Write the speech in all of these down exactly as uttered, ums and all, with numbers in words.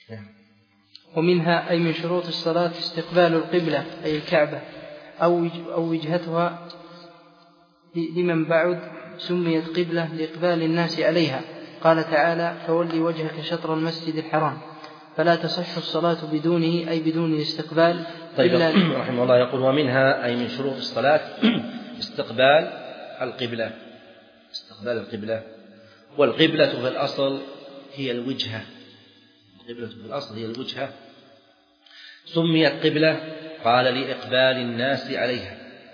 ومنها أي من شروط الصلاة استقبال القبلة أي الكعبة أو أو وجهتها لمن بعد سميت قبلة لإقبال الناس عليها. قال تعالى فولي وجهك شطر المسجد الحرام فلا تصح الصلاة بدونه أي بدون الاستقبال. طيب رحمه الله يقول ومنها أي من شروط الصلاة استقبال القبلة استقبال القبلة والقبلة في الأصل هي الوجهة القبلة في الأصل هي الوجهة سميت قبلة قال لإقبال الناس عليها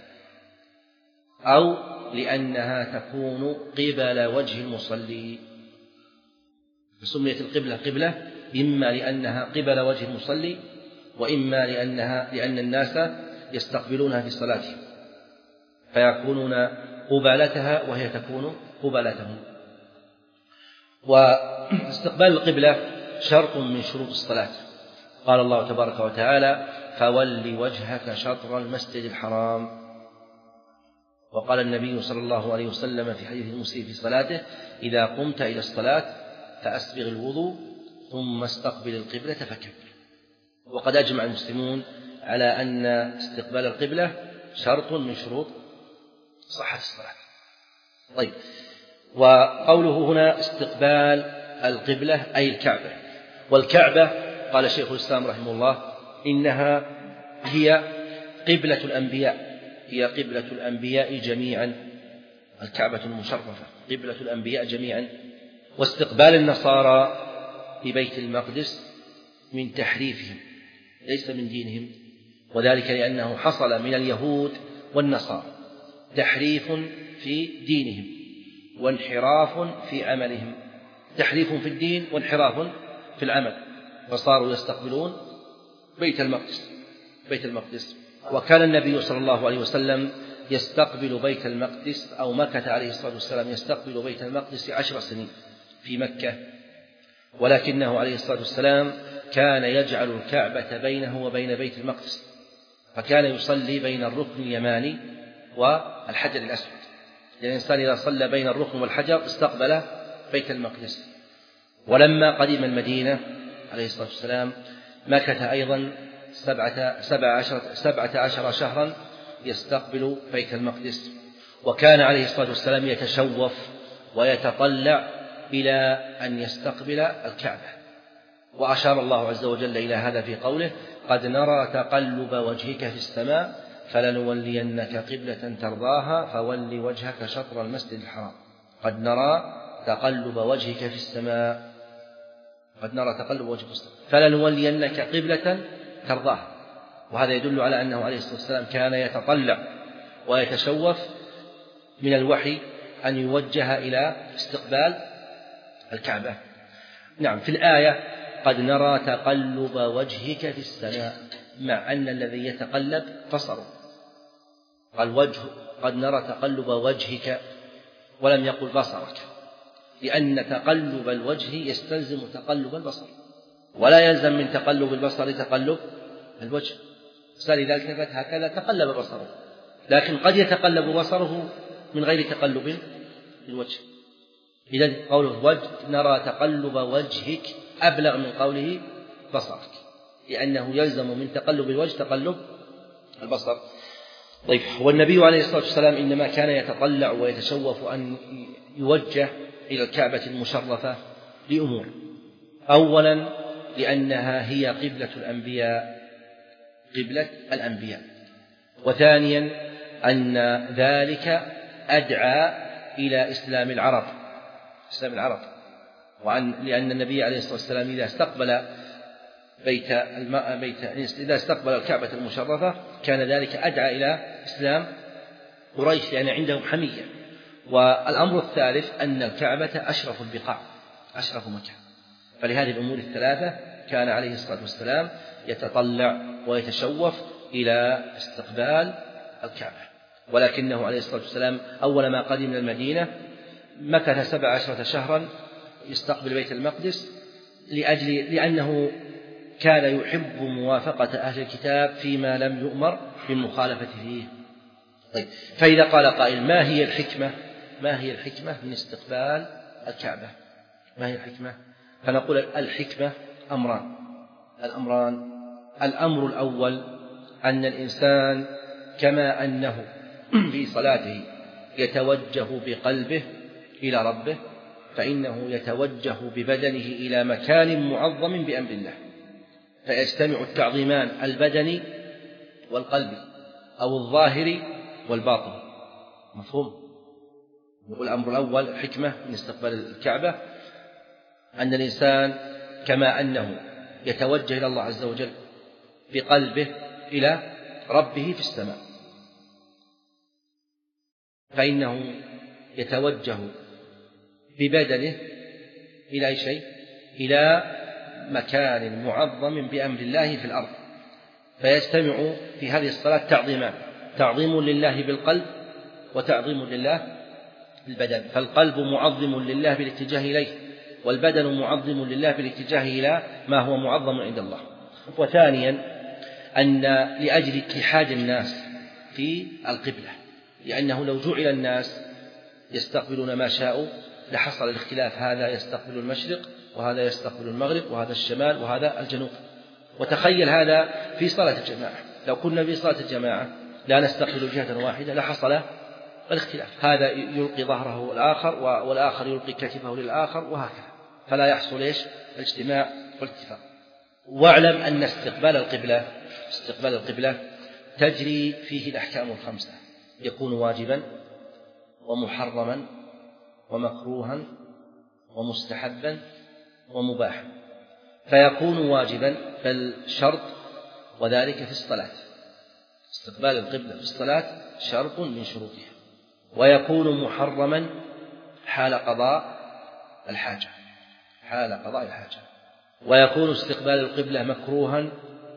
أو لأنها تكون قبل وجه المصلي فسميت القبلة قبلة إما لأنها قبل وجه المصلي وإما لأنها لأن الناس يستقبلونها في صلاتهم فيكونون قبالتها وهي تكون قبالتهم. واستقبال القبلة شرط من شروط الصلاة. قال الله تبارك وتعالى فول وجهك شطر المسجد الحرام. وقال النبي صلى الله عليه وسلم في حديث المسيء في صلاته إذا قمت إلى الصلاة فأسبغ الوضوء ثم استقبل القبلة فكبر. وقد أجمع المسلمون على أن استقبال القبلة شرط من شروط صحة الصلاة. طيب وقوله هنا استقبال القبلة أي الكعبة والكعبة قال شيخ الإسلام رحمه الله إنها هي قبلة الأنبياء هي قبلة الأنبياء جميعا الكعبة المشرفة قبلة الأنبياء جميعا. واستقبال النصارى لبيت المقدس من تحريفهم ليس من دينهم وذلك لأنه حصل من اليهود والنصارى تحريف في دينهم وانحراف في عملهم تحريف في الدين وانحراف في العمل فصاروا يستقبلون بيت المقدس بيت المقدس وكان النبي صلى الله عليه وسلم يستقبل بيت المقدس أو مكة عليه الصلاة والسلام يستقبل بيت المقدس عشر سنين في مكة ولكنه عليه الصلاة والسلام كان يجعل الكعبة بينه وبين بيت المقدس فكان يصلي بين الركن اليماني والحجر الأسود يعني الإنسان إذا صلى بين الركن والحجر استقبل بيت المقدس. ولما قدم المدينة عليه الصلاة والسلام مكث أيضا سبعة, سبعة, عشر, سبعة عشر شهرا يستقبل بيت المقدس وكان عليه الصلاة والسلام يتشوف ويتطلع إلى أن يستقبل الكعبة. وأشار الله عز وجل إلى هذا في قوله قد نرى تقلب وجهك في السماء فلنولينك قبلة ترضاها فول وجهك شطر المسجد الحرام. قد نرى تقلب وجهك في السماء قد نرى تقلب وجهك في السماء فلنولينك قبلة ترضاها. وهذا يدل على أنه عليه الصلاة والسلام كان يتطلع ويتشوف من الوحي أن يوجه إلى استقبال الكعبة. نعم في الآية قد نرى تقلب وجهك في السماء مع أن الذي يتقلب بصره قال وجه قد نرى تقلب وجهك ولم يقل بصرك لأن تقلب الوجه يستلزم تقلب البصر ولا يلزم من تقلب البصر تقلب الوجه فلذلك هكذا تقلب بصره لكن قد يتقلب بصره من غير تقلب الوجه. إذن قوله وجه نرى تقلب وجهك أبلغ من قوله بصرك لأنه يلزم من تقلب الوجه تقلب البصر. طيب والنبي عليه الصلاة والسلام إنما كان يتطلع ويتشوف أن يوجه إلى الكعبة المشرفة لأمور. أولا لأنها هي قبلة الأنبياء قبلة الأنبياء وثانيا أن ذلك أدعى إلى إسلام العرب إسلام العرب وأن لأن النبي عليه الصلاة والسلام إذا استقبل بيت الماء بيت إذا استقبل الكعبة المشرفة كان ذلك أدعى إلى إسلام قريش لأن عندهم حمية. والأمر الثالث أن الكعبة أشرف البقاع أشرف مكان فلهذه الأمور الثلاثة كان عليه الصلاة والسلام يتطلع ويتشوف إلى استقبال الكعبة. ولكنه عليه الصلاة والسلام أول ما قدم من المدينة مكث سبع عشرة شهرا يستقبل بيت المقدس لأجل لأنه كان يحب موافقة أهل الكتاب فيما لم يؤمر بالمخالفة فيه. طيب فإذا قال قائل ما هي الحكمة ما هي الحكمة من استقبال الكعبة ما هي الحكمة فنقول الحكمة أمران. الأمران. الأمر الأول أن الإنسان كما أنه في صلاته يتوجه بقلبه إلى ربه، فإنه يتوجه ببدنه إلى مكان معظم بأمر الله، فيجتمع التعظيمان البدني والقلبي أو الظاهر والباطن. مفهوم؟ نقول الأمر الأول الحكمة من استقبال الكعبة أن الإنسان كما أنه يتوجه إلى الله عز وجل بقلبه إلى ربه في السماء، فإنه يتوجه ببدنه إلى أي شيء؟ إلى مكان معظم بأمر الله في الأرض، فيجتمع في هذه الصلاة تعظيمان: تعظيم لله بالقلب وتعظيم لله بالبدن. فالقلب معظم لله بالاتجاه إليه، والبدن معظم لله بالاتجاه إلى ما هو معظم عند الله. وثانيا أن لأجل اتحاد الناس في القبلة، لأنه لو جعل الناس يستقبلون ما شاءوا لحصل الاختلاف، هذا يستقبل المشرق وهذا يستقبل المغرب وهذا الشمال وهذا الجنوب. وتخيل هذا في صلاة الجماعة، لو كنا في صلاة الجماعة لا نستقبل جهة واحدة لحصل الاختلاف، هذا يلقي ظهره الآخر والآخر يلقي كتفه للآخر وهكذا، فلا يحصل إيش؟ الاجتماع والاتفاق. واعلم أن استقبال القبلة استقبال القبلة تجري فيه الأحكام الخمسة: يكون واجبا ومحرما ومكروها ومستحبا ومباحا. فيكون واجبا بل شرط، وذلك في الصلاة. استقبال القبلة في الصلاة شرط من شروطها. ويكون محرما حال قضاء الحاجة حال قضاء الحاجة ويكون استقبال القبلة مكروها،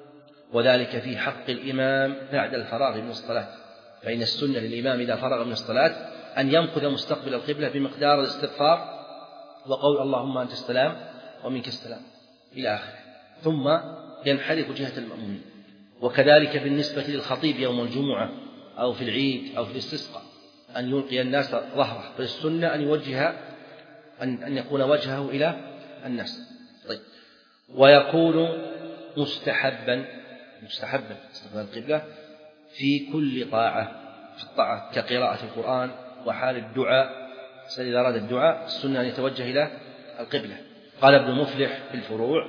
وذلك في حق الإمام بعد الفراغ من الصلاة، فإن السنة للإمام إذا فرغ من الصلاة أن يمكث مستقبل القبلة بمقدار الاستغفار وقول اللهم أنت السلام ومنك السلام إلى آخره، ثم ينحرف جهة المأمومين. وكذلك بالنسبة للخطيب يوم الجمعة أو في العيد أو في الاستسقاء أن يلقي الناس ظهره، فالسنة أن يوجه أن أن يكون وجهه إلى الناس. طيب. ويكون مستحبا مستحبا استقبال القبلة في كل طاعة، في الطاعة كقراءة القرآن وحال الدعاء. إذا أراد الدعاء السنة أن يتوجه إلى القبلة. قال ابن مفلح في الفروع: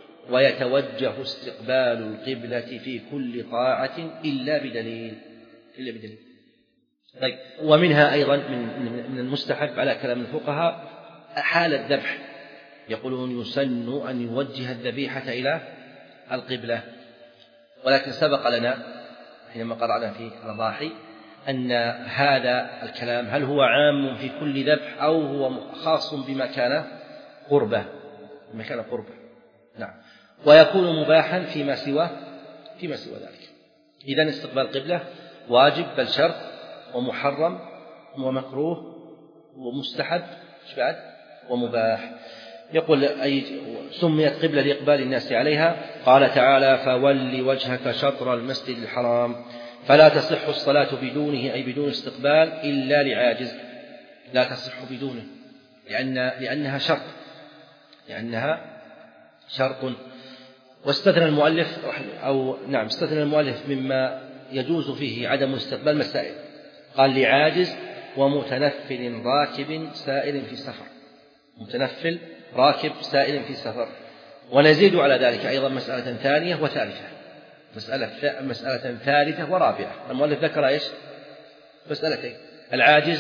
ويتوجه استقبال القبلة في كل طاعة إلا بدليل إلا بدليل. طيب. ومنها أيضا من المستحب على كلام الفقهاء حال الذبح، يقولون يسن أن يوجه الذبيحة إلى القبلة، ولكن سبق لنا حينما قرأنا في الأضاحي أن هذا الكلام هل هو عام في كل ذبح أو هو خاص بما كان قربة بما كان قربة. نعم. ويكون مباحا فيما سوى فيما سوى ذلك. إذن استقبال القبلة واجب بل شرط، ومحرم ومكروه ومستحب بعد ومباح. يقول أي سميت قبلة لإقبال الناس عليها. قال تعالى: فول وجهك شطر المسجد الحرام. فلا تصح الصلاة بدونه، أي بدون استقبال، إلا لعاجز، لا تصح بدونه لأن لأنها شرط لأنها شرط. واستثنى المؤلف أو نعم استثنى المؤلف مما يجوز فيه عدم استقبال مسائل. قال: لعاجز ومتنفل راكب سائر في سفر. متنفل راكب سائر في سفر. ونزيد على ذلك أيضا مسألة ثانية وثالثة مسألة مسألة ثالثة ورابعة. المؤلف ذكر إيش؟ مسألتين: العاجز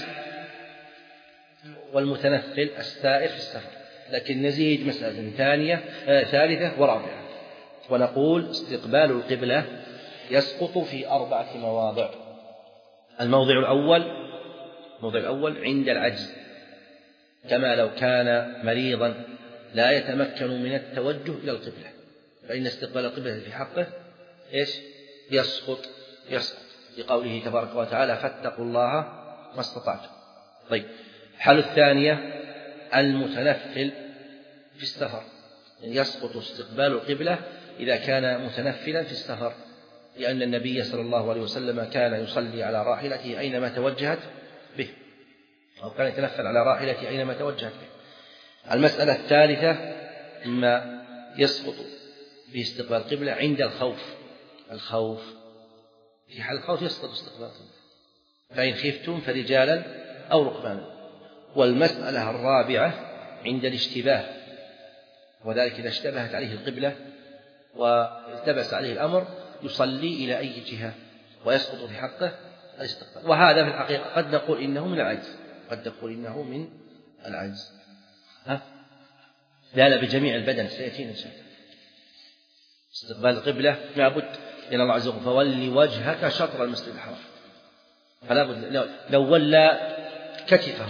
والمتنفل السائر في السفر، لكن نزيد مسألة ثانية آه ثالثة ورابعة. ونقول استقبال القبلة يسقط في أربعة مواضع. الموضع الأول الموضع الأول عند العجز، كما لو كان مريضا لا يتمكن من التوجه إلى القبلة، فإن استقبال القبلة في حقه إيش؟ يسقط يسقط لقوله تبارك وتعالى: فاتقوا الله ما استطعتم. طيب. الحالة الثانية المتنفل في السفر، يسقط استقبال القبلة إذا كان متنفلا في السفر، لأن النبي صلى الله عليه وسلم كان يصلي على راحلته أينما توجهت به، أو كان يتنفل على راحلته أينما توجهت به. المسألة الثالثة ما يسقط في استقبال القبلة عند الخوف. الخوف في حال الخوف يسقط استقبال القبلة، فإن خفتم فرجالا أو ركبانا. والمسألة الرابعة عند الاشتباه، وذلك إذا اشتبهت عليه القبلة والتبس عليه الأمر يصلي إلى أي جهة ويسقط في حقه الاستقبال. وهذا في الحقيقة قد نقول إنه من العجز، قد نقول إنه من العجز. ها؟ لا لا بجميع البدن سيأتينا إن شاء الله. استقبال القبلة لابد، لأن الله عز وجل فولي وجهك شطر المسجد الحرام، فلا بد لو ولى كتفه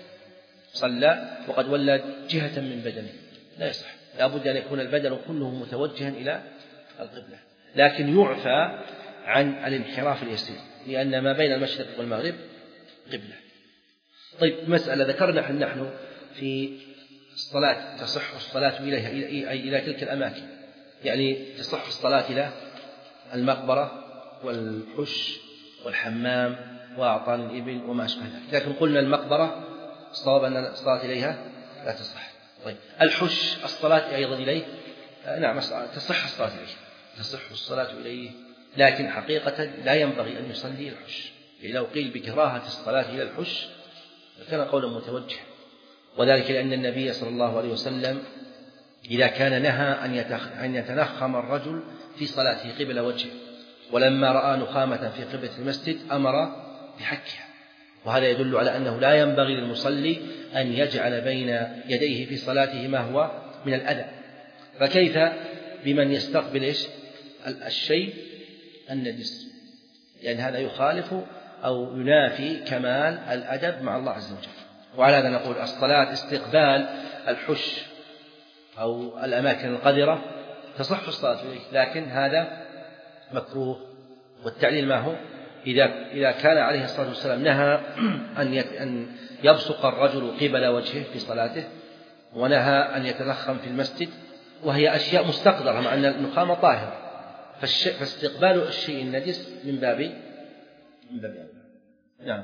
صلى وقد ولى جهة من بدنه لا يصح، لا بد أن يكون البدن كله متوجها إلى القبلة، لكن يعفى عن الانحراف اليسير لأن ما بين المشرق والمغرب قبلة. طيب مسألة ذكرنا نحن في الصلاة تصح الصلاة إليها إلى, إلى تلك الأماكن، يعني تصح الصلاة إلى المقبرة والحش والحمام وأعطان الإبل وما أشبه ذلك، لكن قلنا المقبرة الصواب أن الصلاة إليها لا تصح. طيب الحش الصلاة أيضا إليه نعم تصح الصلاة إليه، تصح الصلاة إليه، لكن حقيقة لا ينبغي أن يصلي الحش، لو قيل بكراهة الصلاة إلى الحش كان قولا متوجه، وذلك لأن النبي صلى الله عليه وسلم إذا كان نهى أن يتنخم الرجل في صلاته قبل وجهه، ولما رأى نخامة في قبلة المسجد أمر بحكها، وهذا يدل على أنه لا ينبغي للمصلي أن يجعل بين يديه في صلاته ما هو من الأذى، فكيف بمن يستقبل إيش الشيء النجس، لأن هذا يخالف أو ينافي كمال الأدب مع الله عز وجل. وعلى هذا نقول الصلاة استقبال الحش أو الأماكن القذرة تصح الصلاة إليه، لكن هذا مكروه. والتعليل ما هو؟ إذا إذا كان عليه الصلاة والسلام نهى أن يبصق الرجل قبل وجهه في صلاته، ونهى أن يتنخم في المسجد، وهي أشياء مستقدرة مع أن النخامة طاهرة، فاستقبال الشيء النجس من باب من باب نعم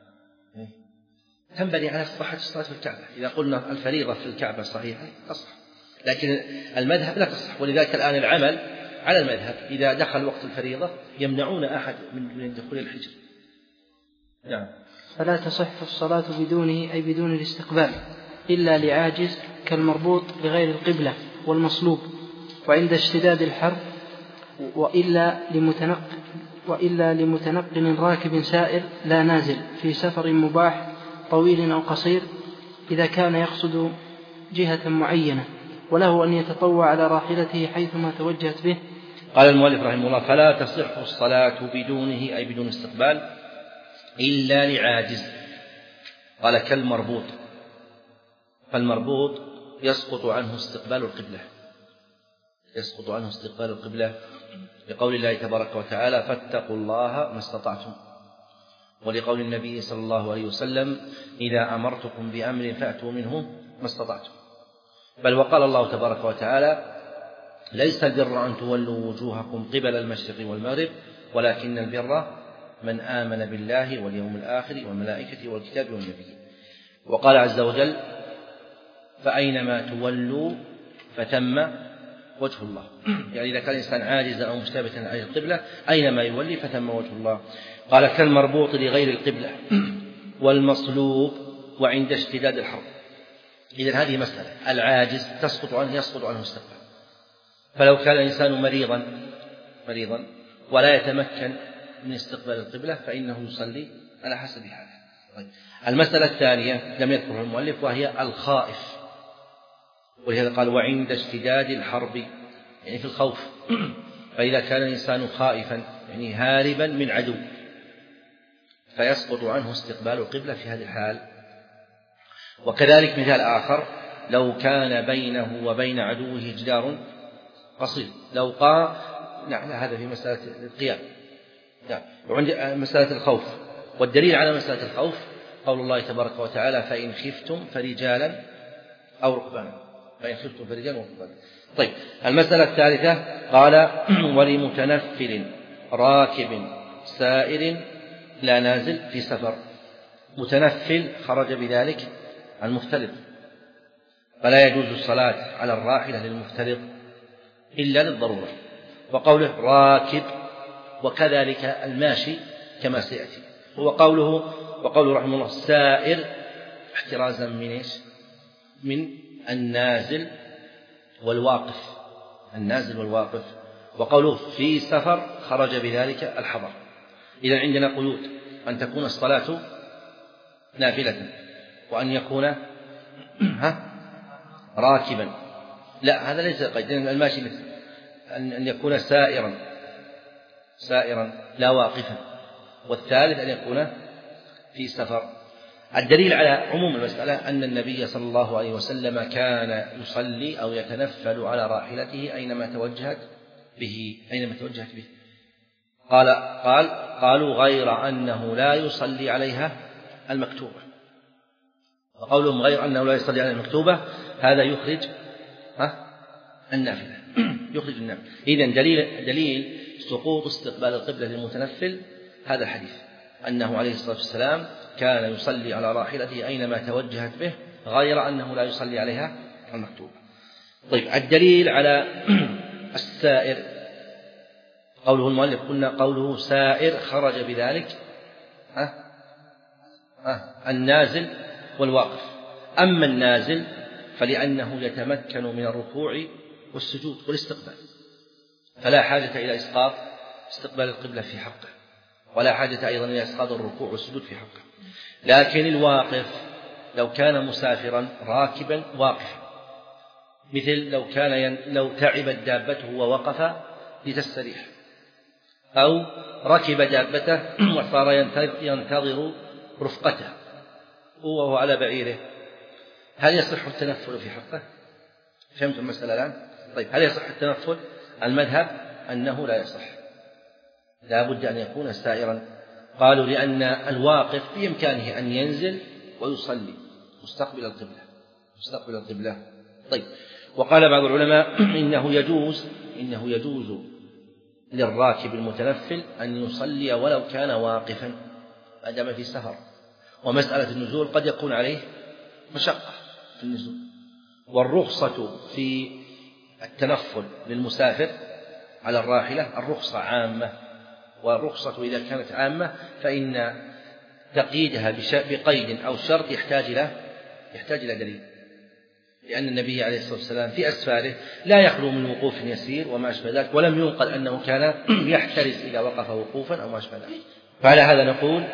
تنبني على صحة الصلاة في الكعبة. إذا قلنا الفريضة في الكعبة صحيحة تصح، لكن المذهب لا تصح، ولذلك الآن العمل على المذهب إذا دخل وقت الفريضة يمنعون أحد من دخول الحجر. نعم. فلا تصح الصلاة بدونه أي بدون الاستقبال إلا لعاجز كالمربوط بغير القبلة والمصلوب، وعند اشتداد الحر، وإلا لمتنقل وإلا لمتنقل راكب سائر لا نازل في سفر مباح طويل أو قصير إذا كان يقصد جهة معينة، وله أن يتطوع على راحلته حيثما توجهت به. قال المؤلف رحمه الله: فلا تصح الصلاة بدونه أي بدون استقبال إلا لعاجز. قال كالمربوط، فالمربوط يسقط عنه استقبال القبلة، يسقط عنه استقبال القبلة لقول الله تبارك وتعالى: فاتقوا الله ما استطعتم، ولقول النبي صلى الله عليه وسلم: إذا أمرتكم بأمر فأتوا منه ما استطعتم. بل وقال الله تبارك وتعالى: ليس البر أن تولوا وجوهكم قبل المشرق والمغرب ولكن البر من آمن بالله واليوم الآخر والملائكة والكتاب والنبيين. وقال عز وجل: فأينما تولوا فتم وجه الله، يعني إذا كان الإنسان عاجزا أو مشتبها عن القبلة أينما يولي فتم وجه الله. قال كالمربوط لغير القبلة والمصلوب وعند اشتداد الحر. إذن هذه مسألة، العاجز تسقط عنه يسقط عنه استقبال، فلو كان الإنسان مريضا مريضا ولا يتمكن من استقبال القبلة فإنه يصلي على حسب حاله. طيب. المسألة الثانية لم يذكرها المؤلف وهي الخائف، ولهذا قال: وعند اشتداد الحرب، يعني في الخوف، فإذا كان الإنسان خائفا يعني هاربا من عدو فيسقط عنه استقبال القبلة في هذه الحال. وكذلك مثال آخر: لو كان بينه وبين عدوه جدار قصير، لو قام، نعم هذا في مسألة القيام، نعم. وعند مسألة الخوف، والدليل على مسألة الخوف قول الله تبارك وتعالى: فإن خفتم فرجالا أو ركبانا، فإن خفتم فرجالا أو ركبانا. طيب. المسألة الثالثة قال: ولمتنفل راكب سائر لا نازل في سفر. متنفل خرج بذلك عن مفترض، فلا يجوز الصلاة على الراحلة للمفترض إلا للضرورة. وقوله راكب وكذلك الماشي كما سيأتي. وقوله وقوله رحمه الله السائر احترازا من إيش؟ من النازل والواقف، النازل والواقف. وقوله في سفر خرج بذلك الحضر. إذا عندنا قيود: أن تكون الصلاة نافلة، وأن يكون ها راكبا. لا، هذا ليس قيد. الماشي مثل أن يكون سائرا سائرا لا واقفا. والثالث أن يكون في سفر. الدليل على عموم المسألة أن النبي صلى الله عليه وسلم كان يصلي أو يتنفل على راحلته أينما توجهت به أينما توجهت به قال قال قالوا غير أنه لا يصلي عليها المكتوبة. وقولهم غير أنه لا يصلي عليها المكتوبة هذا يخرج ها النافلة يخرج النافلة. إذن دليل دليل سقوط استقبال القبلة للمتنفل هذا الحديث، أنه عليه الصلاة والسلام كان يصلي على راحلته أينما توجهت به غير أنه لا يصلي عليها المكتوبة. طيب، الدليل على السائر قوله المؤلف قلنا قوله سائر خرج بذلك أه؟ أه؟ النازل والواقف. أما النازل فلأنه يتمكن من الركوع والسجود والاستقبال، فلا حاجة إلى إسقاط استقبال القبلة في حقه، ولا حاجة أيضا إلى إسقاط الركوع والسجود في حقه. لكن الواقف لو كان مسافرا راكبا واقفا، مثل لو كان ين... لو تعبت دابته ووقف لتستريح، أو ركب دابته وصار ينتظر رفقته وهو على بعيره، هل يصح التنفل في حقه؟ فهمتم المسألة الآن؟ طيب، هل يصح التنفل؟ المذهب أنه لا يصح، لا بد أن يكون سائرا. قالوا لأن الواقف بإمكانه أن ينزل ويصلي مستقبل القبلة مستقبل القبلة. طيب، وقال بعض العلماء إنه يجوز إنه يجوز للراكب المتنفل أن يصلي ولو كان واقفا ما دام في سفر. ومسألة النزول قد يكون عليه مشقة في النزول. والرخصة في التنفل للمسافر على الراحلة الرخصة عامة، والرخصة إذا كانت عامة فإن تقييدها بقيد أو شرط يحتاج إلى يحتاج إلى دليل، لأن النبي عليه الصلاة والسلام في أسفاره لا يخلو من وقوف يسير وما أشبه ذلك، ولم ينقل أنه كان يحترز إذا وقف وقوفا أو ما أشبه ذلك. فعلى هذا نقول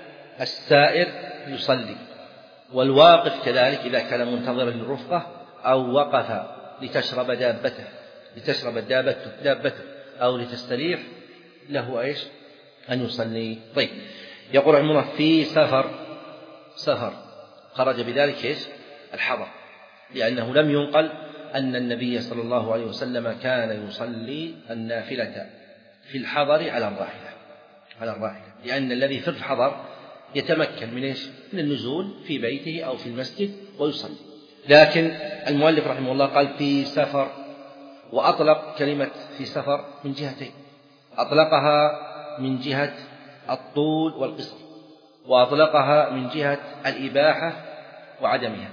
السائر يصلي، والواقف كذلك إذا كان منتظرا للرفقة أو وقف لتشرب دابته لتشرب دابته, دابته أو لتستريح له إيش أن يصلي. طيب، يقول رحمه الله في سفر سفر خرج بذلك إيش الحضر، لأنه لم ينقل أن النبي صلى الله عليه وسلم كان يصلي النافلة في الحضر على الراحلة على الراحلة لأن الذي في الحضر يتمكن من إيش من النزول في بيته أو في المسجد ويصلي. لكن المؤلف رحمه الله قال في سفر، وأطلق كلمة في سفر من جهتين: أطلقها من جهة الطول والقصر، وأطلقها من جهة الإباحة وعدمها.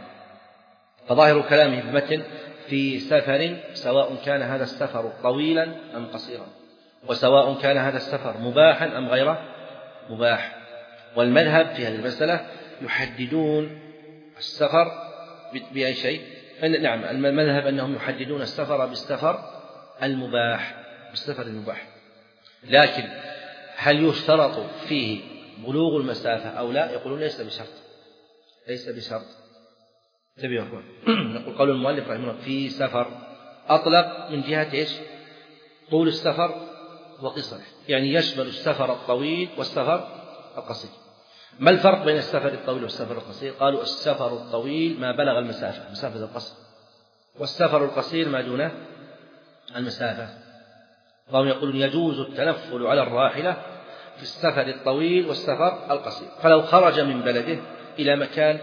فظاهر كلامه في المتن في سفر سواء كان هذا السفر طويلا أم قصيرا، وسواء كان هذا السفر مباحا أم غير مباح. والمذهب في هذه المسألة يحددون السفر بأي شيء. نعم، المذهب أنهم يحددون السفر بالسفر المباح بالسفر المباح لكن هل يشترط فيه بلوغ المسافة أو لا؟ يقولون ليس بشرط ليس بشرط تبيه أخوان. نقول قول المؤلف رحمه الله في سفر أطلق من جهة إيش طول السفر وقصره، يعني يشمل السفر الطويل والسفر القصير. ما الفرق بين السفر الطويل والسفر القصير؟ قالوا السفر الطويل ما بلغ المسافة مسافة القصر، والسفر القصير ما دون المسافة. فهم يقولون يجوز التنفل على الراحلة في السفر الطويل والسفر القصير. فلو خرج من بلده إلى مكان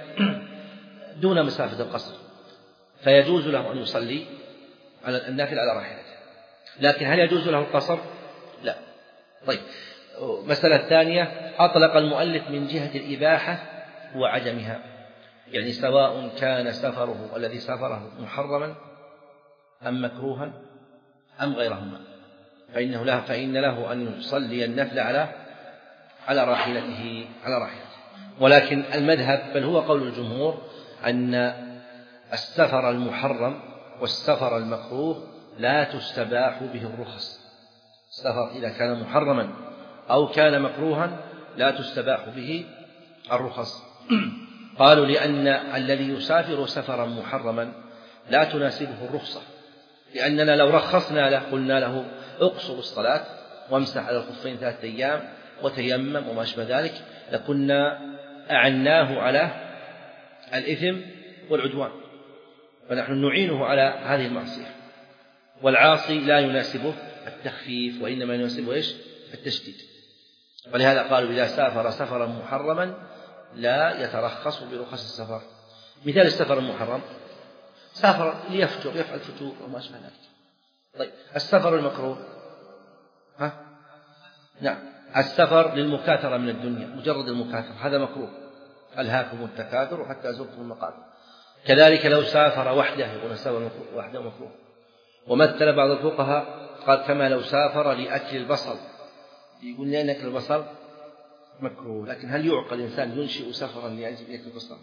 دون مسافة القصر فيجوز له أن يصلي على النافل على راحلته، لكن هل يجوز له القصر؟ لا. طيب، مسألة ثانية أطلق المؤلف من جهة الإباحة وعدمها، يعني سواء كان سفره الذي سافره محرما أم مكروها أم غيرهما، فإنه له فإن له أن يصلي النفل على على راحلته على راحلته ولكن المذهب بل هو قول الجمهور أن السفر المحرم والسفر المكروه لا تستباح به الرخص. السفر إذا كان محرما أو كان مكروها لا تستباح به الرخص. قالوا لأن الذي يسافر سفرا محرما لا تناسبه الرخصة، لأننا لو رخصنا له قلنا له اقصر الصلاة وامسح على الخفين ثلاثة أيام وتيمم وما أشبه ذلك لكنا أعناه على الإثم والعدوان، فنحن نعينه على هذه المعصية. والعاصي لا يناسبه التخفيف وإنما يناسبه إيش؟ التشديد. ولهذا قالوا إذا سافر سفرا محرما لا يترخص برخص السفر. مثال السفر المحرم سافر ليفجر يفعل فتور وما أشبه ذلك. طيب السفر المكروه ها؟ نعم السفر للمكاثرة من الدنيا، مجرد المكاثرة هذا مكروه، ألهاكم التكاثر حتى زرتم المقابر. كذلك لو سافر وحده يقول السفر وحده مكروه. ومثل بعض الفقهاء قال كما لو سافر لأكل البصل، يقول لأن أكل البصل مكروه، لكن هل يعقل الإنسان ينشئ سفرا لأجل يأكل البصل؟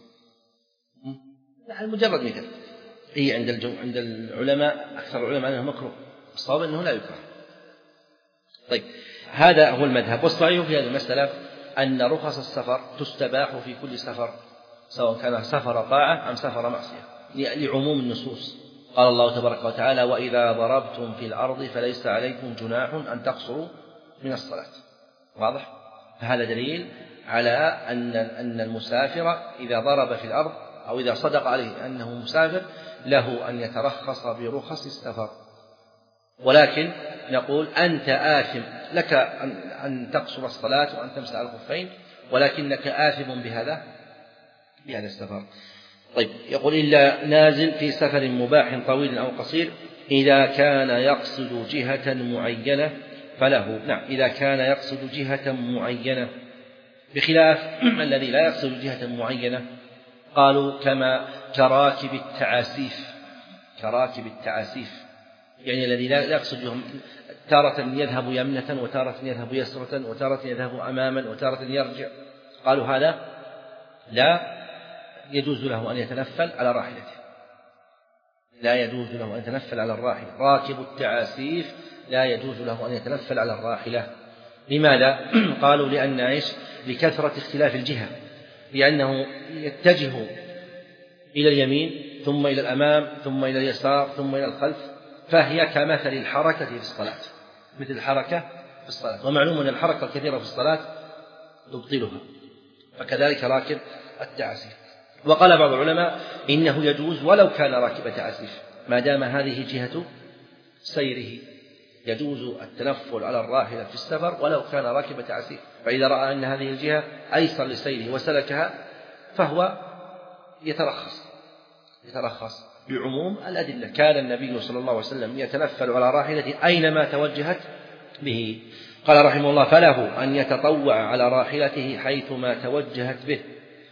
لا، مجرد مثل. هي عند الجو عند العلماء أكثر العلماء أنه مكروه، الصواب أنه لا يكره. طيب هذا هو المذهب. والصحيح في هذه المسألة أن رخص السفر تستباح في كل سفر، سواء كان سفر طاعة أم سفر معصية، لعموم النصوص. قال الله تبارك وتعالى وإذا ضربتم في الأرض فليس عليكم جناح أن تقصروا من الصلاة. واضح؟ فهذا دليل على أن أن المسافر إذا ضرب في الأرض أو إذا صدق عليه أنه مسافر له أن يترخص برخص السفر. ولكن نقول أنت آثم، لك أن تقصر الصلاة وأن تمسح الخفين، ولكنك آثم بهذا بهذا السفر. طيب يقول إلا نازل في سفر مباح طويل أو قصير إذا كان يقصد جهة معينة فله. نعم إذا كان يقصد جهة معينة، بخلاف الذي لا يقصد جهة معينة. قالوا كما كراكب التعاسيف، كراكب التعاسيف يعني الذي لا يقصد تارة يذهب يمنة وتارة يذهب يسرة وتارة يذهب أماما وتارة يرجع. قالوا هذا لا يجوز له أن يتنفل على راحلته، لا يجوز له أن يتنفل على الراحلة. راكب التعاسيف لا يجوز له أن يتنفل على الراحلة. لماذا؟ قالوا لأن إيش؟ لكثرة اختلاف الجهة، لأنه يتجه إلى اليمين ثم إلى الأمام ثم إلى اليسار ثم إلى الخلف، فهي كمثل الحركة في الصلاة، مثل الحركة في الصلاة. ومعلوم أن الحركة الكثيرة في الصلاة تبطلها، فكذلك راكب التعاسيف. وقال بعض العلماء إنه يجوز ولو كان راكب تعاسيف ما دام هذه جهة سيره، يجوز التنفل على الراحلة في السفر ولو كان راكب تعاسيف، فإذا رأى أن هذه الجهة أيسر لسيره وسلكها فهو يترخص يترخص بعموم الأدلة. كان النبي صلى الله عليه وسلم يتنفل على راحلته أينما توجهت به. قال رحمه الله فله أن يتطوع على راحلته حيثما توجهت به.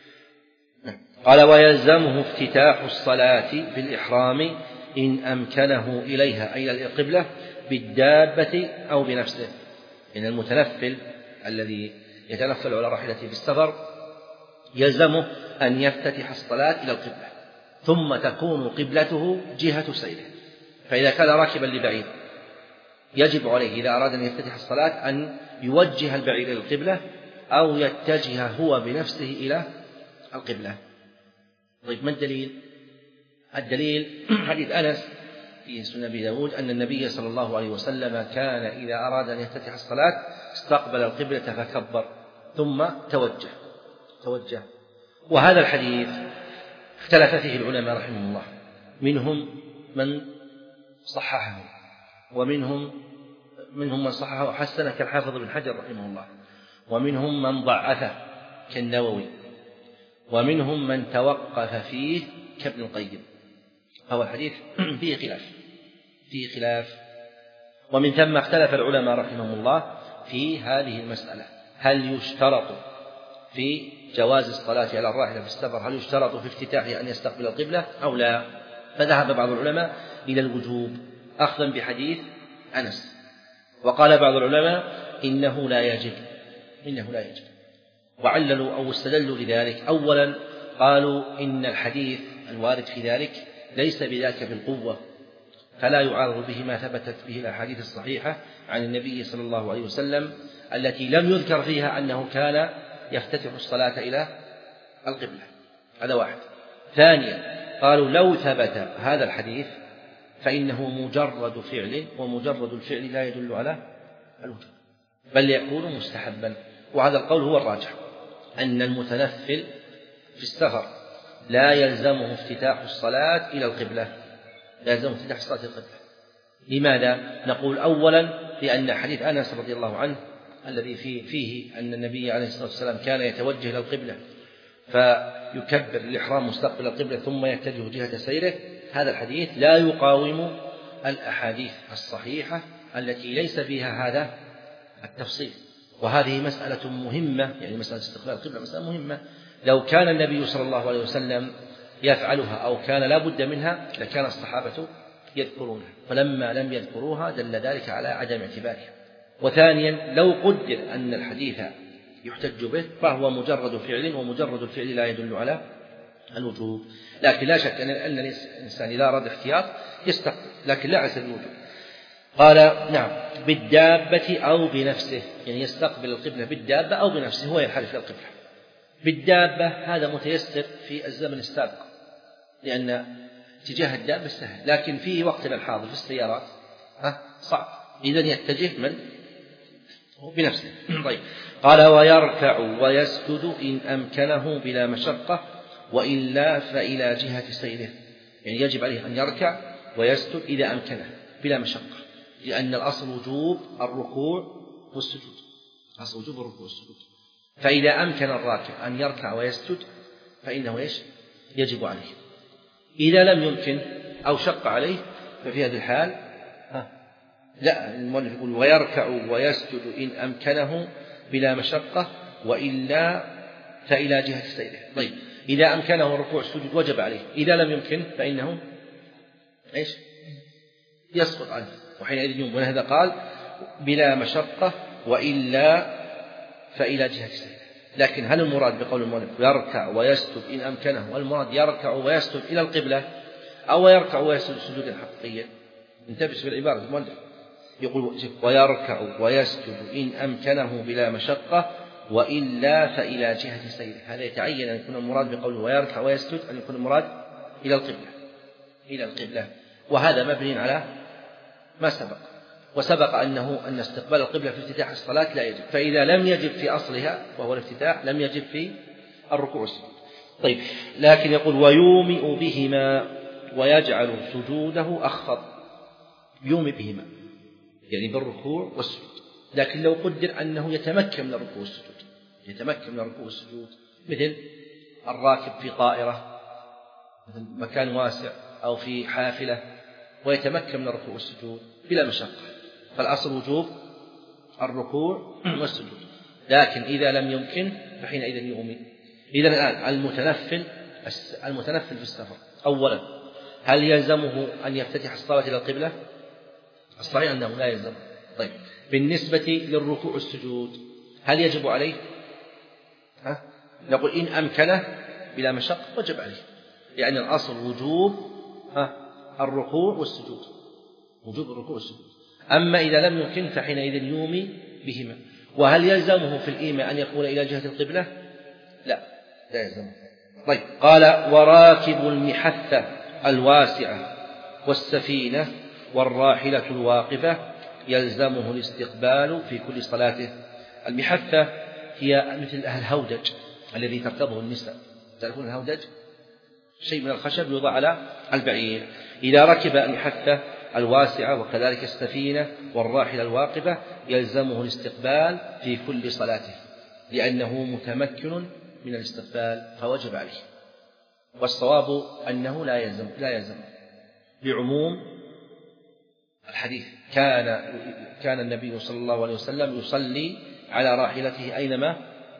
قال ويلزمه افتتاح الصلاة في الإحرام إن أمكنه إليها أي إلى القبلة بالدابة أو بنفسه. إن المتنفل الذي يتنفل على راحلته في السفر يلزمه أن يفتتح الصلاة إلى القبلة، ثم تكون قبلته جهة سيره. فإذا كان راكبا لبعير يجب عليه إذا أراد أن يفتتح الصلاة أن يوجه البعير إلى القبلة أو يتجه هو بنفسه إلى القبلة. طيب ما الدليل؟ الدليل حديث أنس في سنن أبي داود أن النبي صلى الله عليه وسلم كان إذا أراد أن يفتتح الصلاة استقبل القبلة فكبر ثم توجه توجه وهذا الحديث اختلف فيه العلماء رحمهم الله، منهم من صححه ومنهم منهم من صححه وحسنه كالحافظ بن حجر رحمه الله، ومنهم من ضعفه كالنووي، ومنهم من توقف فيه كابن القيم. فهو الحديث فيه خلاف فيه خلاف ومن ثم اختلف العلماء رحمهم الله في هذه المسألة، هل يشترط في جواز الصلاة على الراحلة في السفر هل يشترط في افتتاحه أن يستقبل القبلة أو لا؟ فذهب بعض العلماء إلى الوجوب أخذا بحديث أنس. وقال بعض العلماء إنه لا يجب إنه لا يجب وعللوا أو استدلوا لذلك. أولا قالوا إن الحديث الوارد في ذلك ليس بذاك بالقوة، فلا يعارض به ما ثبتت به الأحاديث الصحيحة عن النبي صلى الله عليه وسلم التي لم يذكر فيها أنه كان يفتتح الصلاة إلى القبلة. هذا واحد. ثانيا قالوا لو ثبت هذا الحديث فإنه مجرد فعل، ومجرد الفعل لا يدل على الوجوب بل يكون مستحبا. وهذا القول هو الراجح، أن المتنفل في السفر لا يلزمه افتتاح الصلاة إلى القبلة، لا يلزمه افتتاح الصلاة إلى القبلة. لماذا؟ نقول أولا لأن حديث أنس رضي الله عنه الذي فيه, فيه أن النبي عليه الصلاة والسلام كان يتوجه إلى القبلة فيكبر الإحرام مستقبل القبلة ثم يتجه جهة سيره، هذا الحديث لا يقاوم الأحاديث الصحيحة التي ليس فيها هذا التفصيل. وهذه مسألة مهمة، يعني مسألة استقبال القبلة مسألة مهمة. لو كان النبي صلى الله عليه وسلم يفعلها أو كان لا بد منها لكان الصحابة يذكرونها، فلما لم يذكروها دل ذلك على عدم اعتبارها. وثانيا لو قدر أن الحديث يحتج به فهو مجرد فعل، ومجرد الفعل لا يدل على الوجوب. لكن لا شك أن الإنسان إذا أراد احتياط يستقبل، لكن لا على سبيل الوجوب. قال نعم بالدابة أو بنفسه، يعني يستقبل القبلة بالدابة أو بنفسه، هو ينحرف إلى القبلة. بالدابة هذا متيسر في الزمن السابق لأن اتجاه الدابة سهل، لكن في وقتنا الحاضر في السيارات ها صعب، إذن يتجه من بنفسه. طيب قال ويركع ويسجد إن أمكنه بلا مشقة وإلا فإلى جهة سيره، يعني يجب عليه أن يركع ويسجد إذا أمكنه بلا مشقة، لأن الأصل وجوب الركوع والسجود، أصل وجوب الركوع والسجود. فإذا أمكن الراكع أن يركع ويسجد فإنه إيش يجب عليه. إذا لم يمكن أو شق عليه ففي هذه الحال ها لا، المؤلف يقول ويركع ويسجد إن أمكنه بلا مشقة وإلا فإلى جهة سيره. طيب إذا أمكنه الركوع والسجود وجب عليه، إذا لم يمكن فإنه إيش يسقط عنه، وحينئذ يمكن. هذا قال بلا مشقة وإلا فإلى جهة سيره. لكن هل المراد بقول المؤلف يركع ويسجد إن أمكنه، والمراد يركع ويسجد إلى القبلة أو يركع ويسجد سجودا حقيقيا؟ انتبه في العبارة المؤلف يقول ويركع ويسجد إن أمكنه بلا مشقة وإلا فإلى جهة سيره. هذا يتعين أن يكون المراد بقوله ويركع ويسجد أن يكون المراد إلى القبلة إلى القبلة وهذا مبني على ما سبق. وسبق أنه أن استقبال القبلة في افتتاح الصلاة لا يجب، فإذا لم يجب في أصلها وهو الافتتاح لم يجب في الركوع والسجود. طيب لكن يقول ويومئ بهما ويجعل سجوده أخفض، يومئ بهما يعني بالركوع والسجود. لكن لو قدر أنه يتمكن من الركوع والسجود، يتمكن من الركوع والسجود مثل الراكب في طائرة مثل مكان واسع أو في حافلة ويتمكن من الركوع والسجود بلا مشقة، فالأصل وجوب الركوع والسجود. لكن إذا لم يمكن فحينئذ يؤمن. إذن الآن المتنفل المتنفل في السفر أولا هل يلزمه أن يفتتح الصلاة إلى القبلة؟ الصحيح أنه لا يلزم. طيب بالنسبة للركوع والسجود هل يجب عليه؟ ها؟ نقول إن أمكنه بلا مشقة وجب عليه، يعني الأصل وجوب ها الركوع والسجود، وجوب الركوع والسجود. أما إذا لم يمكن فحينئذ يومي بهما. وهل يلزمه في الإيماء أن يقول إلى جهة القبلة؟ لا لا يلزمه. طيب قال وراكب المحثة الواسعة والسفينة والراحلة الواقفة يلزمه الاستقبال في كل صلاته. المحثة هي مثل الهودج الذي تركبه النساء، تعرفون الهودج شيء من الخشب يوضع على البعير. إذا ركب المحثة الواسعة وكذلك السفينة والراحلة الواقفة يلزمه الاستقبال في كل صلاته لأنه متمكن من الاستقبال فوجب عليه. والصواب أنه لا يلزم لا يلزم بعموم الحديث. كان كان النبي صلى الله عليه وسلم يصلي على راحلته أينما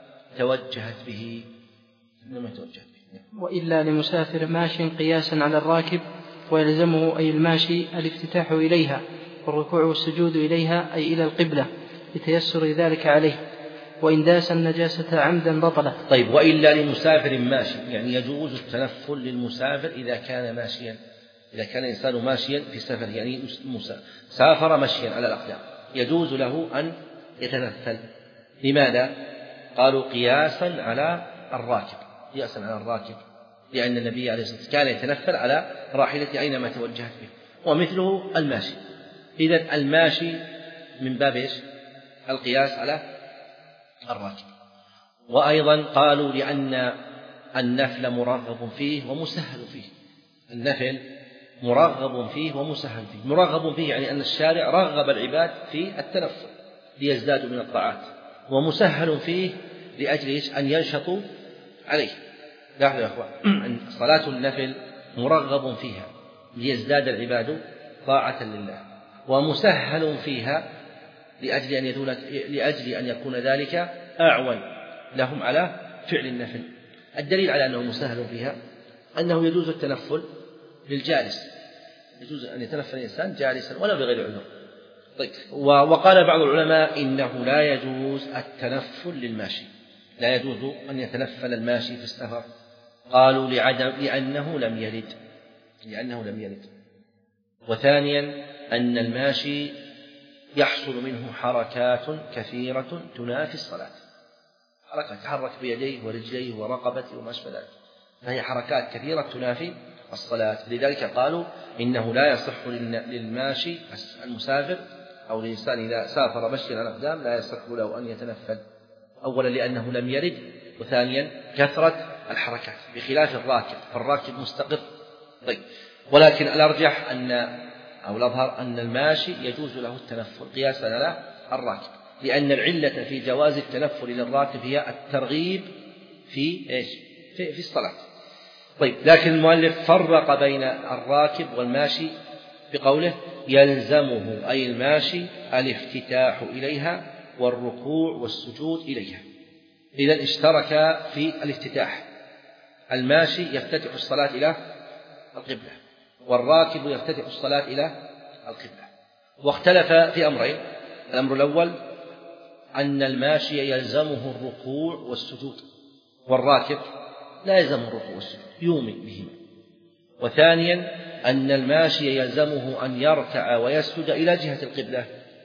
توجهت به أينما توجهت به. وإلا لمسافر ماش قياسا على الراكب ويلزمه أي الماشي الافتتاح إليها والركوع والسجود إليها أي إلى القبلة لتيسر ذلك عليه، وإن داس النجاسة عمدا بطلت. طيب، وإلا لمسافر ماشي، يعني يجوز التنفل للمسافر إذا كان ماشيا، إذا كان الإنسان ماشيا في سفر، يعني سافر مشيا على الأقدام، يجوز له أن يتنفل. لماذا؟ قالوا قياسا على الراكب، قياسا على الراكب، لأن النبي عليه الصلاة والسلام كان يتنفل على راحلته أينما توجهت به، ومثله الماشي. إذن الماشي من باب إيش؟ القياس على الراكب. وأيضا قالوا لأن النفل مرغب فيه ومسهل فيه، النفل مرغب فيه ومسهل فيه. مرغب فيه يعني أن الشارع رغب العباد في التنفل ليزدادوا من الطاعات، ومسهل فيه لأجل أن ينشطوا عليه. لاحظوا يا أخوان، صلاة النفل مرغب فيها ليزداد العباد طاعة لله، ومسهل فيها لأجل أن يدون لأجل أن يكون ذلك أعون لهم على فعل النفل. الدليل على أنه مسهل فيها أنه يجوز التنفل للجالس، يجوز أن يتنفل الإنسان جالسا ولا بغير عذر. طيب، وقال بعض العلماء إنه لا يجوز التنفل للماشي، لا يجوز أن يتنفل الماشي في السفر. قالوا لعدم لأنه لم يرد لأنه لم يرد وثانيا أن الماشي يحصل منه حركات كثيرة تنافي الصلاة، حركة يتحرك بيديه ورجليه ورقبته وما أشبه ذلك، فهي حركات كثيرة تنافي الصلاة. لذلك قالوا إنه لا يصح للماشي المسافر أو الإنسان إذا سافر مشيا على الأقدام لا يصح له أن يتنفل، أولا لأنه لم يرد، وثانيا كثرة الحركات بخلاف الراكب، فالراكب مستقر. طيب، ولكن الأرجح أن أو الأظهر أن الماشي يجوز له التنفل قياسا على الراكب، لأن العلة في جواز التنفل للراكب هي الترغيب في إيش؟ في, في الصلاة. طيب، لكن المؤلف فرق بين الراكب والماشي بقوله يلزمه أي الماشي الافتتاح إليها والركوع والسجود إليها. إذن اشترك في الافتتاح، الماشي يفتتح الصلاة إلى القبلة، والراكب يفتتح الصلاة إلى القبلة. واختلف في أمرين: الأمر الأول أن الماشي يلزمه الركوع والسجود، والراكب لا يلزمه الركوع والسجود يومي بهما. وثانيا أن الماشي يلزمه أن يركع ويسجد إلى جهة القبلة،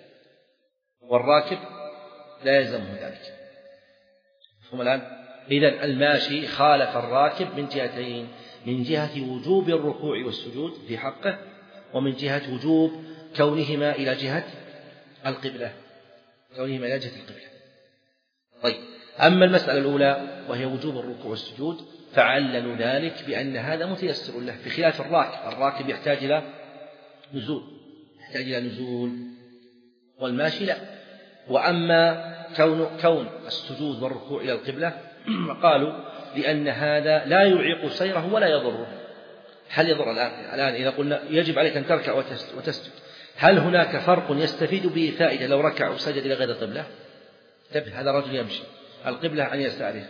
والراكب لا يلزمه ذلك. مفهوم الآن؟ إذن الماشي خالف الراكب من جهتين: من جهة وجوب الركوع والسجود في حقه، ومن جهة وجوب كونهما إلى جهة القبلة كونهما إلى جهة القبلة. طيب، أما المسألة الأولى وهي وجوب الركوع والسجود فعللوا ذلك بأن هذا متيسر له، بخلاف الراكب. الراكب يحتاج إلى نزول يحتاج إلى نزول والماشي لا. وأما كون كون السجود والركوع إلى القبلة قالوا لأن هذا لا يعيق سيره ولا يضره. هل يضر الآن؟ الآن إذا قلنا يجب عليك أن تركع وتسجد، هل هناك فرق يستفيد به فائدة لو ركع وسجد إلى غير القبلة؟ انتبه، هذا الرجل يمشي القبلة عن يساره،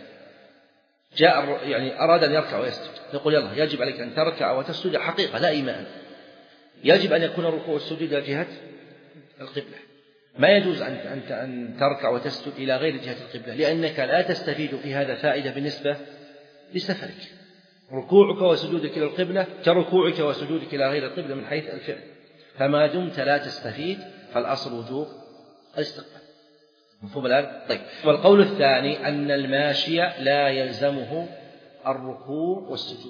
جاء يعني أراد أن يركع ويسجد، نقول يلا يجب عليك أن تركع وتسجد حقيقة لا إيمان، يجب أن يكون الركوع والسجود إلى جهة القبلة، ما يجوز أن أنت أن تركع وتسجد إلى غير جهة القبلة، لأنك لا تستفيد في هذا فائدة بالنسبة لسفرك. ركوعك وسجودك إلى القبلة كركوعك وسجودك إلى غير القبلة من حيث الفعل، فما دمت لا تستفيد فالأصل وجوب الاستقبال. مفهوم الآن؟ طيب، والقول الثاني أن الماشي لا يلزمه الركوع والسجود،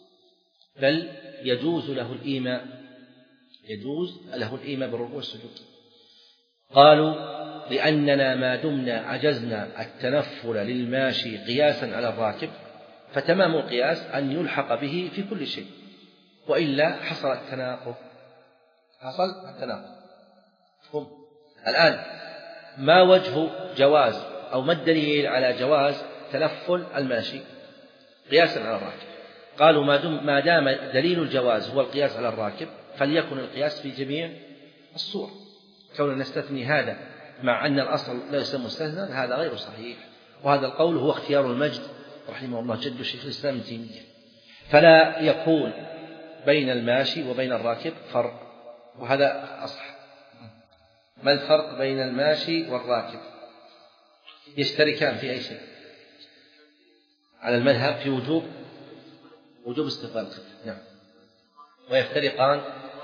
بل يجوز له الإيماء يجوز له الإيماء بالركوع والسجود. قالوا لأننا ما دمنا عجزنا التنفل للماشي قياسا على الراكب فتمام القياس أن يلحق به في كل شيء، وإلا حصل التناقض حصل التناقض هم. الآن ما وجه جواز أو ما الدليل على جواز تنفل الماشي قياسا على الراكب؟ قالوا ما دام ما دام دليل الجواز هو القياس على الراكب فليكن القياس في جميع الصور. كون نستثني هذا مع أن الأصل لا يسمى مستثنى هذا غير صحيح، وهذا القول هو اختيار المجد رحمه الله جد الشيخ الإسلام ابن تيمية. فلا يكون بين الماشي وبين الراكب فرق، وهذا أصح. ما الفرق بين الماشي والراكب؟ يشتركان في أي شيء على المذهب في وجوب وجوب استقبال القبلة، نعم. ويفترقان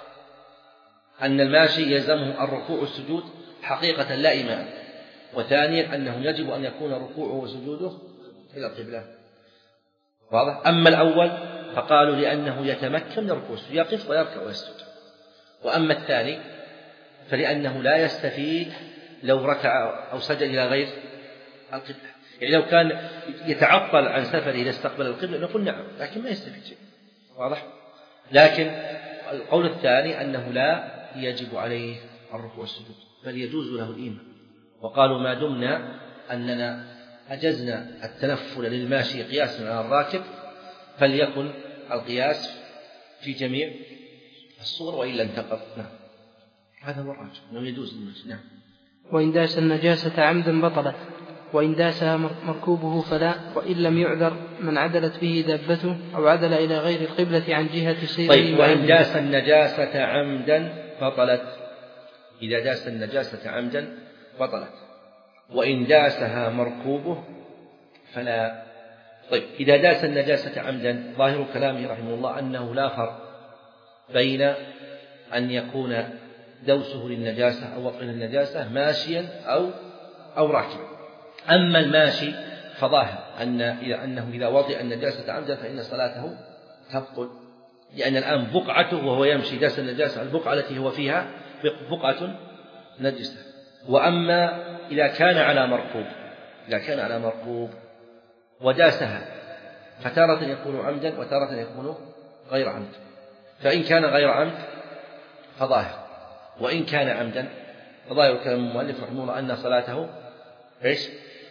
أن الماشي يلزمه الركوع والسجود حقيقة لا إيماء، وثانيا أنه يجب أن يكون ركوعه وسجوده إلى القبلة، واضح؟ أما الأول فقالوا لأنه يتمكن من الركوع، يقف ويركع ويسجد. وأما الثاني فلأنه لا يستفيد لو ركع أو سجد إلى غير القبلة. يعني لو كان يتعطل عن سفره إذا استقبل القبلة نقول نعم، لكن ما يستفيد شيء، واضح؟ لكن القول الثاني أنه لا يجب عليه الركوع والسجود، بل يجوز له الإيمان. وقالوا ما دمنا أننا أجزنا التنفل للماشي قياسا على الراكب فليكن القياس في جميع الصور وإلا انتقض. نعم، هذا هو الراجح أنه يجوز الماشي. نعم. وإن داس النجاسة عمدا بطلت، وإن داسها مركوبه فلا، وإن لم يعذر من عدلت به دابته أو عدل إلى غير القبلة عن جهة سيره. طيب، وإن داس النجاسة عمدا بطلت، إذا داس النجاسة عمدا بطلت، وإن داسها مركوبه فلا. طيب، إذا داس النجاسة عمدا ظاهر كلامه رحمه الله أنه لا فرق بين أن يكون دوسه للنجاسة أو وطئ للنجاسة ماشيا أو أو راكبا. أما الماشي فظاهر أن إذا أنه إذا وطئ النجاسة عمدا فإن صلاته تبطل، لأن الآن بقعته وهو يمشي داس النجاسة البقعة التي هو فيها بقعة نجسة. وأما إذا كان على مركوب إذا كان على مركوب وداسها فتارة يكون عمدا وتارة يكون غير عمد، فإن كان غير عمد فظاهر، وإن كان عمدا فظاهر كلام المؤلف رحمه الله أن صلاته إيش؟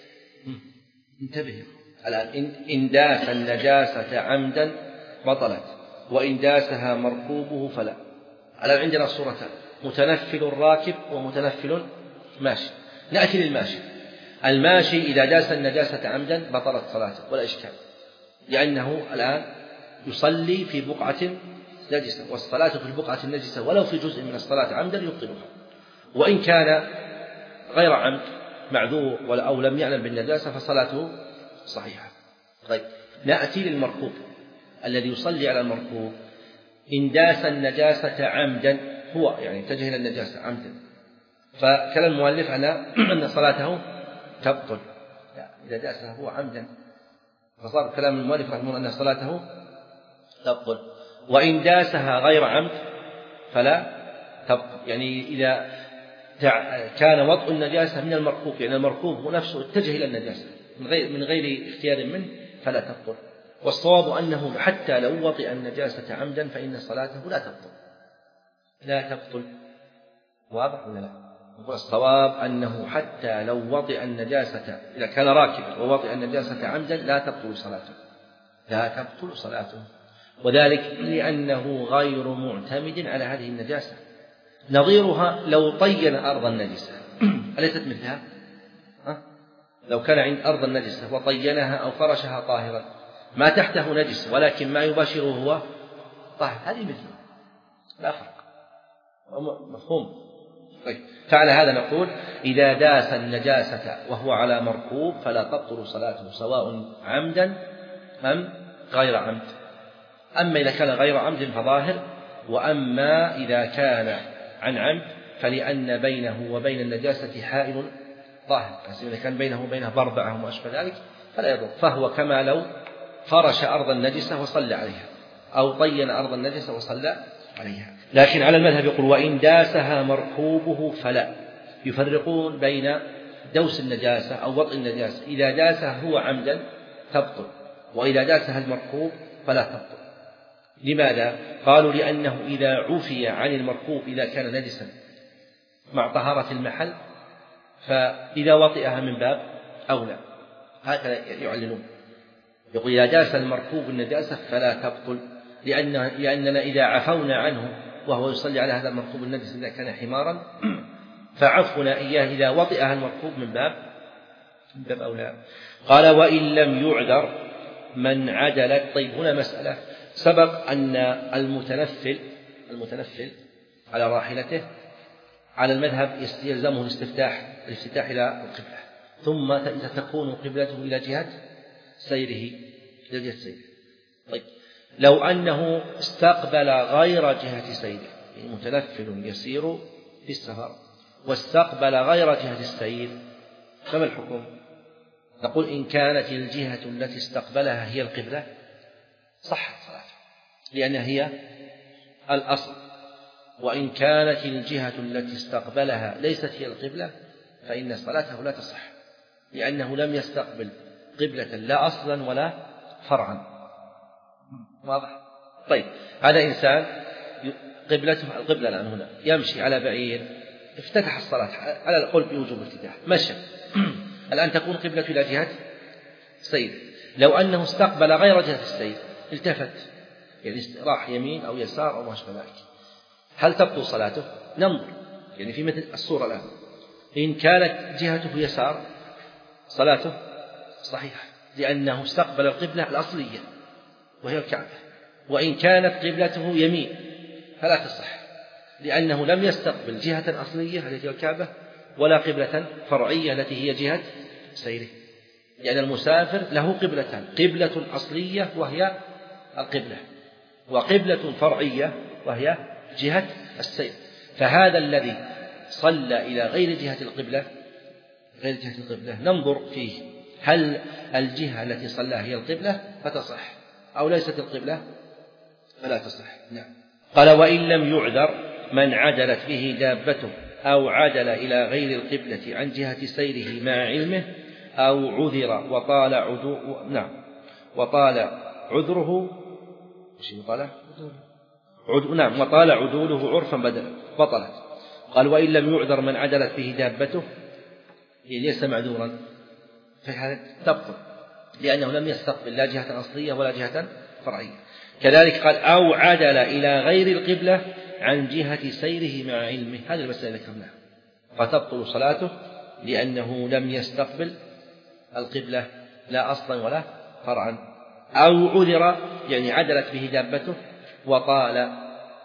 انتبه الآن، إن داس النجاسة عمدا بطلت، وإن داسها مركوبه فلا. الآن عندنا صورتان، متنفل راكب ومتنفل ماشي. نأتي للماشي. الماشي إذا داس النجاسة عمدا بطلت صلاته ولا إشكال، لأنه الآن يصلي في بقعة نجسة، والصلاة في البقعة النجسة ولو في جزء من الصلاة عمدا يبطلها. وإن كان غير عمد معذور أو لم يعلم بالنجاسة فصلاته صحيحة. طيب، نأتي للمركوب الذي يصلي على المركوب. إن داس النجاسة عمدا، هو يعني اتجه إلى النجاسة عمدا، فكلام المؤلف أنا أن صلاته تبطل. لا، إذا داسها هو عمدا فصار كلام المؤلف رحمه الله أن صلاته تبطل. وإن داسها غير عمد فلا تبطل، يعني إذا كان وطء النجاسة من المركوب، يعني المركوب هو نفسه اتجه إلى النجاسة من غير من غير اختيار منه فلا تبطل. والصواب أنه حتى لو وطئ النجاسة عمدا فإن صلاته لا تبطل لا تبطل واضح ولا لا؟ والصواب أنه حتى لو وطئ النجاسة إذا كان راكبا ووطئ النجاسة عمدا لا تبطل صلاته لا تبطل صلاته وذلك لأنه غير معتمد على هذه النجاسة. نظيرها لو طين أرض النجسة أليست مثلها؟ أه؟ لو كان عند أرض النجسة وطينها أو فرشها طاهرا ما تحته نجس ولكن ما يباشره هو طاهر، هذه مثلها لا فرق. مفهوم؟ طيب، فعلى هذا نقول إذا داس النجاسة وهو على مركوب فلا تبطل صلاته سواء عمدا أم غير عمد. أما إذا كان غير عمد فظاهر، وأما إذا كان عن عمد فلأن بينه وبين النجاسة حائل طاهر، إذا كان بينه وبينها بربعة وما أشبه ذلك فلا يضر، فهو كما لو فرش أرض النجسة وصلى عليها أو طين أرض النجسة وصلى عليها. لكن على المذهب يقول وإن داسها مركوبه فلا، يفرقون بين دوس النجاسة أو وطئ النجاسة. إذا داسها هو عمدا تبطل، وإذا داسها المركوب فلا تبطل. لماذا؟ قالوا لأنه إذا عفي عن المركوب إذا كان نجسا مع طهارة المحل فإذا وطئها من باب أولى، هكذا يعللون. يقول إذا داس المركوب النجاسة فلا تبطل، لأن لأننا إذا عفونا عنه وهو يصلي على هذا المركوب النجس إذا كان حمارا فعفونا إياه إذا وطئها المركوب من باب من باب أولى. قال وإن لم يعذر من عدلت. طيب، هنا مسألة. سبق أن المتنفل المتنفل على راحلته على المذهب يلزمه الاستفتاح الافتتاح إلى القبلة، ثم إذا تكون قبلته إلى جهة سيره إلى جهة سيره. طيب لو أنه استقبل غير جهة سيره، يعني متنفل يسير في السفر واستقبل غير جهة السير، فما الحكم؟ نقول إن كانت الجهة التي استقبلها هي القبلة صحت صلاته لأنها هي الأصل، وإن كانت الجهة التي استقبلها ليست هي القبلة فإن صلاته لا تصح لأنه لم يستقبل قبلة لا أصلا ولا فرعا. واضح؟ طيب هذا إنسان قبلته القبلة الآن هنا يمشي على بعير، افتتح الصلاة على القول بوجوب الافتتاح، مشى الآن تكون قبلته إلى جهة سير. لو أنه استقبل غير جهة السير التفت، يعني راح يمين أو يسار أو ما شابه ذلك، هل تبطل صلاته؟ ننظر يعني في مثل الصورة الآن، إن كانت جهته يسار صلاته صحيحة لأنه استقبل القبلة الأصلية وهي الكعبة، وإن كانت قبلته يمين فلا تصح لأنه لم يستقبل جهة أصلية التي هي الكعبة ولا قبلة فرعية التي هي جهة سيره، لأن المسافر له قبلتان، قبلة أصلية وهي القبلة، وقبلة فرعية وهي جهة السير. فهذا الذي صلى إلى غير جهة القبلة غير جهة القبلة ننظر فيه هل الجهة التي صلاها هي القبلة فتصح أو ليست القبلة فلا تصح. نعم. قال وإن لم يعذر من عدلت به دابته أو عدل إلى غير القبلة عن جهة سيره مع علمه أو عذر وطال عدو نعم وطال عذره وطال عد... نعم وطال عدوله عرفا بدلا بطلت. قال وإن لم يعذر من عدلت به دابته ليس معذورا فهذا تبطل لأنه لم يستقبل لا جهة أصلية ولا جهة فرعية. كذلك قال أو عدل إلى غير القبلة عن جهة سيره مع علمه، هذه المسألة ذكرناها، فتبطل صلاته لأنه لم يستقبل القبلة لا أصلا ولا فرعا. أو عذر يعني عدلت به دابته وطال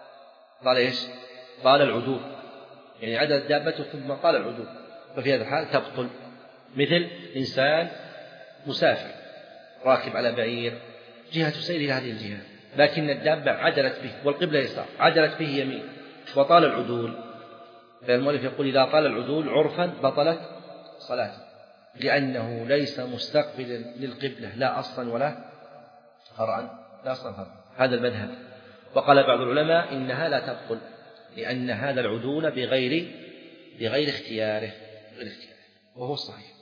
طال إيش؟ طال العدول، يعني عدلت دابته ثم طال العدول، ففي هذا الحال تبطل. مثل إنسان مسافر راكب على بعير جهة سيره هذه الجهة لكن الدابة عدلت به والقبلة يسار، عدلت به يمين وطال العدول، فالمؤلف يقول إذا طال العدول عرفا بطلت صلاته لأنه ليس مستقبلا للقبلة لا أصلا ولا فرعا لا أصلا فرعا. هذا المذهب. وقال بعض العلماء إنها لا تبطل لأن هذا العدول بغير بغير اختياره غير اختياره وهو الصحيح.